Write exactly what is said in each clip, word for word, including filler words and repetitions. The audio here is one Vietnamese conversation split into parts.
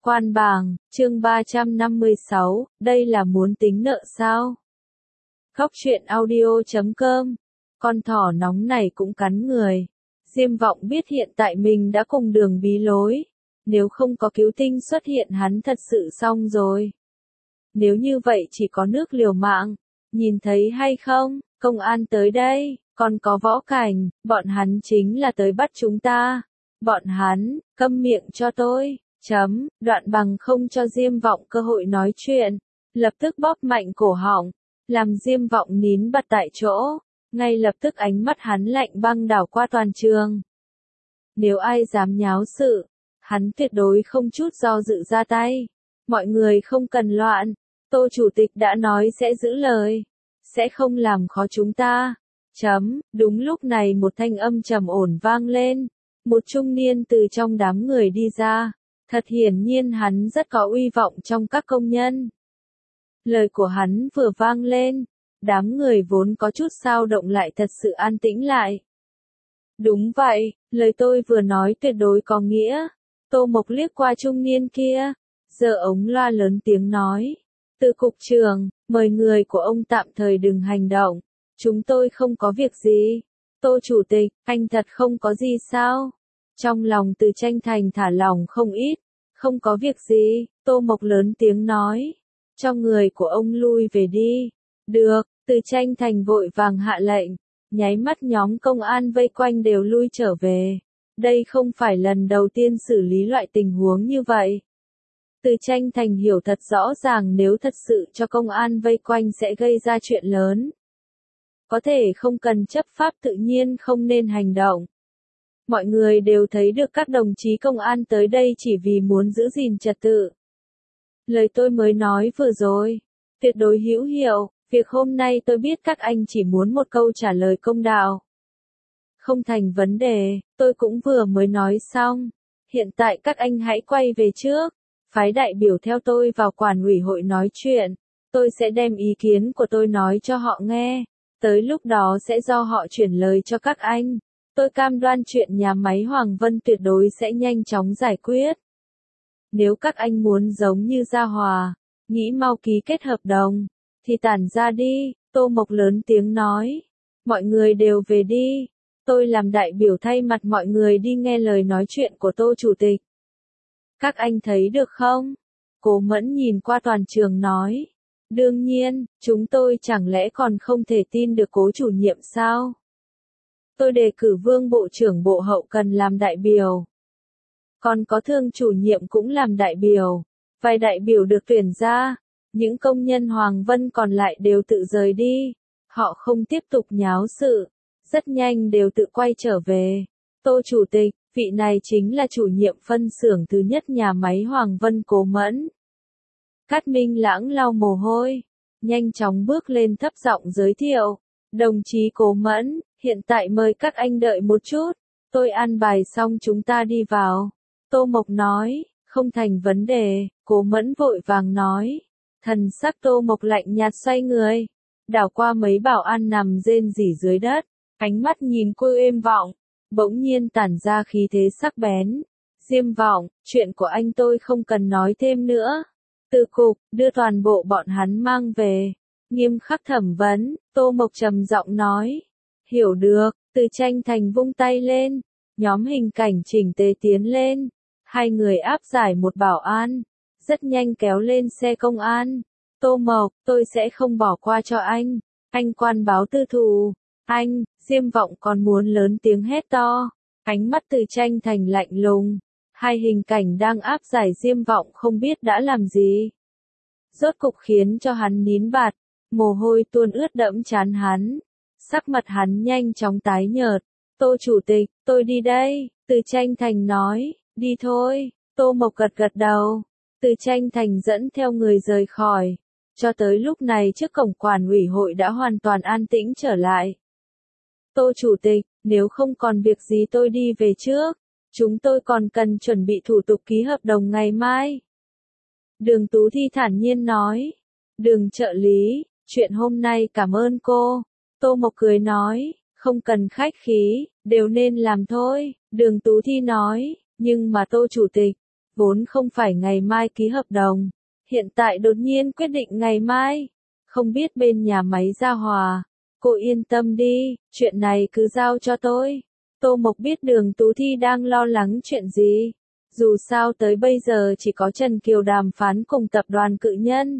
Quan bảng, chương ba trăm năm mươi sáu, đây là muốn tính nợ sao? Khóc chuyện audio chấm com, con thỏ nóng này cũng cắn người. Diêm Vọng biết hiện tại mình đã cùng đường bí lối. Nếu không có cứu tinh xuất hiện hắn thật sự xong rồi. Nếu như vậy chỉ có nước liều mạng. Nhìn thấy hay không, công an tới đây, còn có Võ Cảnh, bọn hắn chính là tới bắt chúng ta. Bọn hắn, câm miệng cho tôi. Chấm, Đoạn Bằng không cho Diêm Vọng cơ hội nói chuyện, lập tức bóp mạnh cổ họng, làm Diêm Vọng nín bặt tại chỗ, ngay lập tức ánh mắt hắn lạnh băng đảo qua toàn trường. Nếu ai dám nháo sự, hắn tuyệt đối không chút do dự ra tay. Mọi người không cần loạn, Tô Chủ tịch đã nói sẽ giữ lời, sẽ không làm khó chúng ta. Chấm, đúng lúc này một thanh âm trầm ổn vang lên, một trung niên từ trong đám người đi ra. Thật hiển nhiên hắn rất có uy vọng trong các công nhân. Lời của hắn vừa vang lên, đám người vốn có chút xao động lại thật sự an tĩnh lại. Đúng vậy, lời tôi vừa nói tuyệt đối có nghĩa. Tô Mộc liếc qua trung niên kia, giơ ống loa lớn tiếng nói. Từ cục trưởng, mời người của ông tạm thời đừng hành động. Chúng tôi không có việc gì. Tô Chủ tịch, anh thật không có gì sao? Trong lòng Từ Tranh Thành thả lỏng không ít. Không có việc gì, Tô Mộc lớn tiếng nói. Cho người của ông lui về đi. Được, Từ Tranh Thành vội vàng hạ lệnh. Nháy mắt nhóm công an vây quanh đều lui trở về. Đây không phải lần đầu tiên xử lý loại tình huống như vậy. Từ Tranh Thành hiểu thật rõ ràng nếu thật sự cho công an vây quanh sẽ gây ra chuyện lớn. Có thể không cần chấp pháp tự nhiên không nên hành động. Mọi người đều thấy được các đồng chí công an tới đây chỉ vì muốn giữ gìn trật tự. Lời tôi mới nói vừa rồi, tuyệt đối hữu hiệu, việc hôm nay tôi biết các anh chỉ muốn một câu trả lời công đạo. Không thành vấn đề, tôi cũng vừa mới nói xong. Hiện tại các anh hãy quay về trước, phái đại biểu theo tôi vào quản ủy hội nói chuyện. Tôi sẽ đem ý kiến của tôi nói cho họ nghe, tới lúc đó sẽ do họ chuyển lời cho các anh. Tôi cam đoan chuyện nhà máy Hoàng Vân tuyệt đối sẽ nhanh chóng giải quyết. Nếu các anh muốn giống như Gia Hòa, nghĩ mau ký kết hợp đồng, thì tản ra đi, Tô Mộc lớn tiếng nói. Mọi người đều về đi, tôi làm đại biểu thay mặt mọi người đi nghe lời nói chuyện của Tô Chủ tịch. Các anh thấy được không? Cố Mẫn nhìn qua toàn trường nói. Đương nhiên, chúng tôi chẳng lẽ còn không thể tin được Cố chủ nhiệm sao? Tôi đề cử Vương Bộ trưởng Bộ Hậu Cần làm đại biểu. Còn có Thương chủ nhiệm cũng làm đại biểu. Vài đại biểu được tuyển ra. Những công nhân Hoàng Vân còn lại đều tự rời đi. Họ không tiếp tục nháo sự. Rất nhanh đều tự quay trở về. Tô Chủ tịch, vị này chính là chủ nhiệm phân xưởng thứ nhất nhà máy Hoàng Vân Cố Mẫn. Cát Minh Lãng lau mồ hôi. Nhanh chóng bước lên thấp giọng giới thiệu. Đồng chí Cố Mẫn, hiện tại mời các anh đợi một chút, tôi an bài xong chúng ta đi vào. Tô Mộc nói, không thành vấn đề, Cố Mẫn vội vàng nói. Thần sắc Tô Mộc lạnh nhạt xoay người, đảo qua mấy bảo an nằm rên rỉ dưới đất, ánh mắt nhìn cô êm vọng, bỗng nhiên tản ra khí thế sắc bén. Diêm Vọng, chuyện của anh tôi không cần nói thêm nữa. Từ cục, đưa toàn bộ bọn hắn mang về. Nghiêm khắc thẩm vấn, Tô Mộc trầm giọng nói. Hiểu được, Từ Tranh Thành vung tay lên. Nhóm hình cảnh chỉnh tề tiến lên. Hai người áp giải một bảo an. Rất nhanh kéo lên xe công an. Tô Mộc, tôi sẽ không bỏ qua cho anh. Anh quan báo tư thù. Anh, Diêm Vọng còn muốn lớn tiếng hét to. Ánh mắt Từ Tranh Thành lạnh lùng. Hai hình cảnh đang áp giải Diêm Vọng không biết đã làm gì. Rốt cục khiến cho hắn nín bạt. Mồ hôi tuôn ướt đẫm trán hắn. Sắc mặt hắn nhanh chóng tái nhợt. Tô Chủ tịch, tôi đi đây. Từ Tranh Thành nói, đi thôi. Tô Mộc gật gật đầu. Từ Tranh Thành dẫn theo người rời khỏi. Cho tới lúc này trước cổng quản ủy hội đã hoàn toàn an tĩnh trở lại. Tô Chủ tịch, nếu không còn việc gì tôi đi về trước. Chúng tôi còn cần chuẩn bị thủ tục ký hợp đồng ngày mai. Đường Tú Thi thản nhiên nói. Đường trợ lý, chuyện hôm nay cảm ơn cô. Tô Mộc cười nói, không cần khách khí, đều nên làm thôi. Đường Tú Thi nói, nhưng mà Tô Chủ tịch, vốn không phải ngày mai ký hợp đồng, hiện tại đột nhiên quyết định ngày mai, không biết bên nhà máy Gia Hòa, cô yên tâm đi, chuyện này cứ giao cho tôi. Tô Mộc biết Đường Tú Thi đang lo lắng chuyện gì, dù sao tới bây giờ chỉ có Trần Kiều đàm phán cùng tập đoàn Cự Nhân,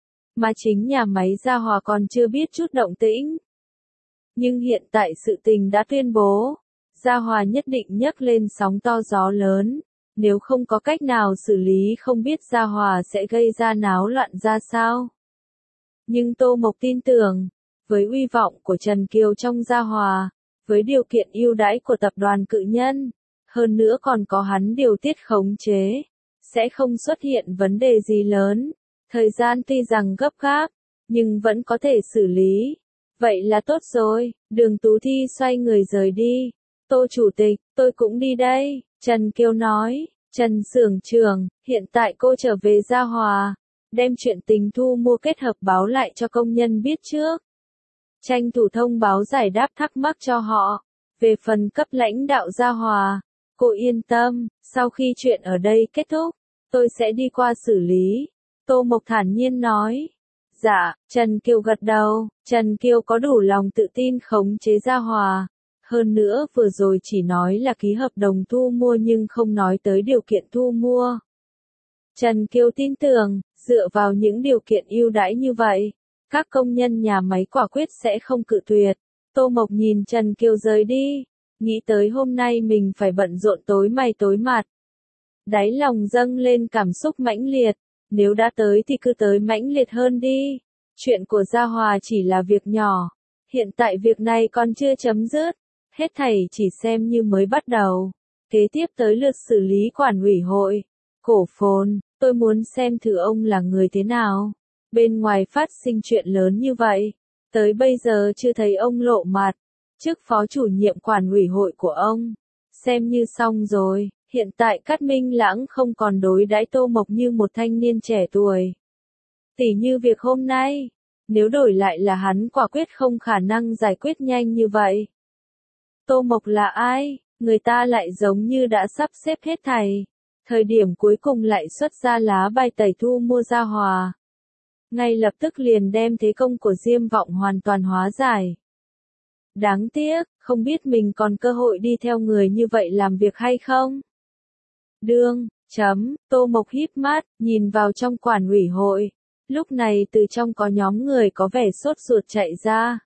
mà chính nhà máy Gia Hòa còn chưa biết chút động tĩnh. Nhưng hiện tại sự tình đã tuyên bố, Gia Hòa nhất định nhấc lên sóng to gió lớn, nếu không có cách nào xử lý không biết Gia Hòa sẽ gây ra náo loạn ra sao. Nhưng Tô Mộc tin tưởng, với uy vọng của Trần Kiều trong Gia Hòa, với điều kiện ưu đãi của tập đoàn Cự Nhân, hơn nữa còn có hắn điều tiết khống chế, sẽ không xuất hiện vấn đề gì lớn. Thời gian tuy rằng gấp gáp, nhưng vẫn có thể xử lý. Vậy là tốt rồi, Đường Tú Thi xoay người rời đi. Tô Chủ tịch, tôi cũng đi đây, Trần Kiều nói. Trần Xưởng trưởng, hiện tại cô trở về Gia Hòa, đem chuyện tình thu mua kết hợp báo lại cho công nhân biết trước. Tranh thủ thông báo giải đáp thắc mắc cho họ. Về phần cấp lãnh đạo Gia Hòa, cô yên tâm, sau khi chuyện ở đây kết thúc, tôi sẽ đi qua xử lý. Tô Mộc thản nhiên nói. Dạ, Trần Kiều gật đầu, Trần Kiều có đủ lòng tự tin khống chế Gia Hòa. Hơn nữa vừa rồi chỉ nói là ký hợp đồng thu mua nhưng không nói tới điều kiện thu mua. Trần Kiều tin tưởng, dựa vào những điều kiện ưu đãi như vậy, các công nhân nhà máy quả quyết sẽ không cự tuyệt. Tô Mộc nhìn Trần Kiều rời đi, nghĩ tới hôm nay mình phải bận rộn tối mày tối mặt. Đáy lòng dâng lên cảm xúc mãnh liệt, nếu đã tới thì cứ tới mãnh liệt hơn đi. Chuyện của Gia Hòa chỉ là việc nhỏ, hiện tại việc này còn chưa chấm dứt, hết thảy chỉ xem như mới bắt đầu. Kế tiếp tới lượt xử lý quản ủy hội, Cổ Phồn, tôi muốn xem thử ông là người thế nào. Bên ngoài phát sinh chuyện lớn như vậy, tới bây giờ chưa thấy ông lộ mặt, chức phó chủ nhiệm quản ủy hội của ông, xem như xong rồi. Hiện tại Cát Minh Lãng không còn đối đãi Tô Mộc như một thanh niên trẻ tuổi. Tỉ như việc hôm nay, nếu đổi lại là hắn quả quyết không khả năng giải quyết nhanh như vậy. Tô Mộc là ai? Người ta lại giống như đã sắp xếp hết thảy. Thời điểm cuối cùng lại xuất ra lá bài tẩy thu mua Gia Hòa. Ngay lập tức liền đem thế công của Diêm Vọng hoàn toàn hóa giải. Đáng tiếc, không biết mình còn cơ hội đi theo người như vậy làm việc hay không? Đương, chấm, Tô Mộc híp mắt, nhìn vào trong quản ủy hội. Lúc này từ trong có nhóm người có vẻ sốt ruột chạy ra.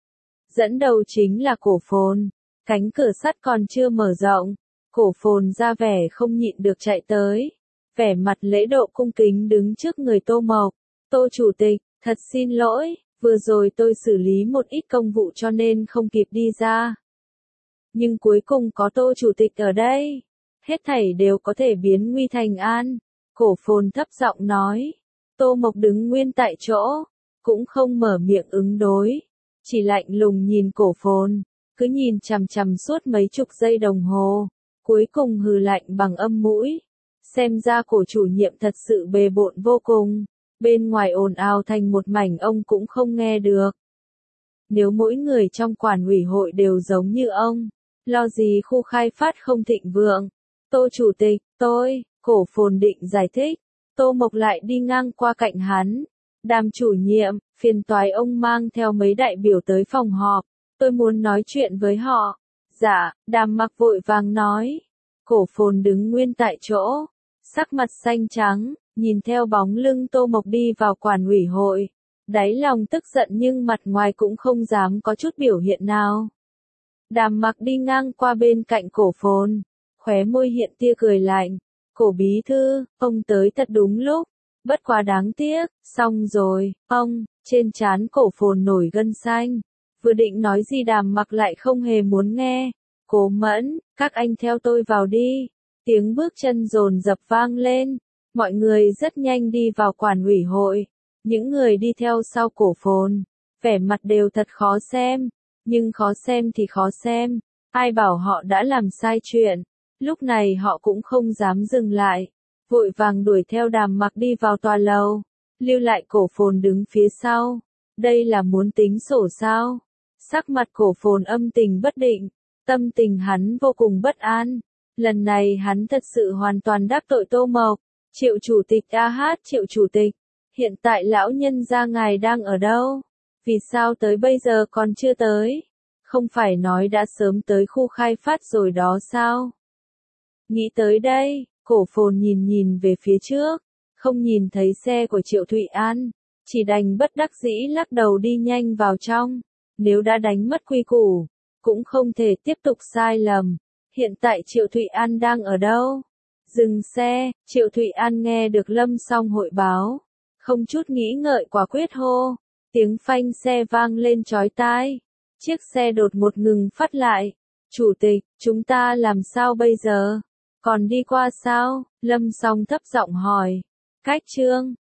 Dẫn đầu chính là Cổ Phồn. Cánh cửa sắt còn chưa mở rộng. Cổ Phồn ra vẻ không nhịn được chạy tới. Vẻ mặt lễ độ cung kính đứng trước người Tô Mộc. Tô Chủ tịch, thật xin lỗi, vừa rồi tôi xử lý một ít công vụ cho nên không kịp đi ra. Nhưng cuối cùng có Tô Chủ tịch ở đây. Hết thảy đều có thể biến nguy thành an. Cổ Phồn thấp giọng nói. Tô Mộc đứng nguyên tại chỗ, cũng không mở miệng ứng đối. Chỉ lạnh lùng nhìn Cổ Phồn, cứ nhìn chằm chằm suốt mấy chục giây đồng hồ. Cuối cùng hừ lạnh bằng âm mũi. Xem ra Cổ chủ nhiệm thật sự bề bộn vô cùng. Bên ngoài ồn ào thành một mảnh ông cũng không nghe được. Nếu mỗi người trong quản ủy hội đều giống như ông, lo gì khu khai phát không thịnh vượng. Tô Chủ tịch, tôi, Cổ Phồn định giải thích. Tô Mộc lại đi ngang qua cạnh hắn. Đàm chủ nhiệm, phiền toái ông mang theo mấy đại biểu tới phòng họp. Tôi muốn nói chuyện với họ. Dạ, Đàm Mặc vội vàng nói. Cổ Phồn đứng nguyên tại chỗ. Sắc mặt xanh trắng, nhìn theo bóng lưng Tô Mộc đi vào quản ủy hội. Đáy lòng tức giận nhưng mặt ngoài cũng không dám có chút biểu hiện nào. Đàm Mặc đi ngang qua bên cạnh Cổ Phồn. Khóe môi hiện tia cười lạnh. Cổ bí thư, ông tới thật đúng lúc. Bất quá đáng tiếc, xong rồi, ông, trên trán Cổ Phồn nổi gân xanh. Vừa định nói gì Đàm Mặc lại không hề muốn nghe. Cố Mẫn, các anh theo tôi vào đi. Tiếng bước chân dồn dập vang lên. Mọi người rất nhanh đi vào quản ủy hội. Những người đi theo sau Cổ Phồn, vẻ mặt đều thật khó xem. Nhưng khó xem thì khó xem. Ai bảo họ đã làm sai chuyện. Lúc này họ cũng không dám dừng lại. Vội vàng đuổi theo Đàm Mặc đi vào tòa lầu. Lưu lại Cổ Phồn đứng phía sau. Đây là muốn tính sổ sao? Sắc mặt Cổ Phồn âm tình bất định. Tâm tình hắn vô cùng bất an. Lần này hắn thật sự hoàn toàn đắc tội Tô Mộc. Triệu chủ tịch a hát Triệu chủ tịch, hiện tại lão nhân gia ngài đang ở đâu? Vì sao tới bây giờ còn chưa tới? Không phải nói đã sớm tới khu khai phát rồi đó sao? Nghĩ tới đây, Cổ Phồn nhìn nhìn về phía trước, không nhìn thấy xe của Triệu Thụy An, chỉ đành bất đắc dĩ lắc đầu đi nhanh vào trong. Nếu đã đánh mất quy củ, cũng không thể tiếp tục sai lầm. Hiện tại Triệu Thụy An đang ở đâu? Dừng xe, Triệu Thụy An nghe được Lâm Song hội báo, không chút nghĩ ngợi quả quyết hô. Tiếng phanh xe vang lên chói tai. Chiếc xe đột ngột ngừng phát lại. Chủ tịch, chúng ta làm sao bây giờ? Còn đi qua sao? Lâm Song thấp giọng hỏi. Cách Trương,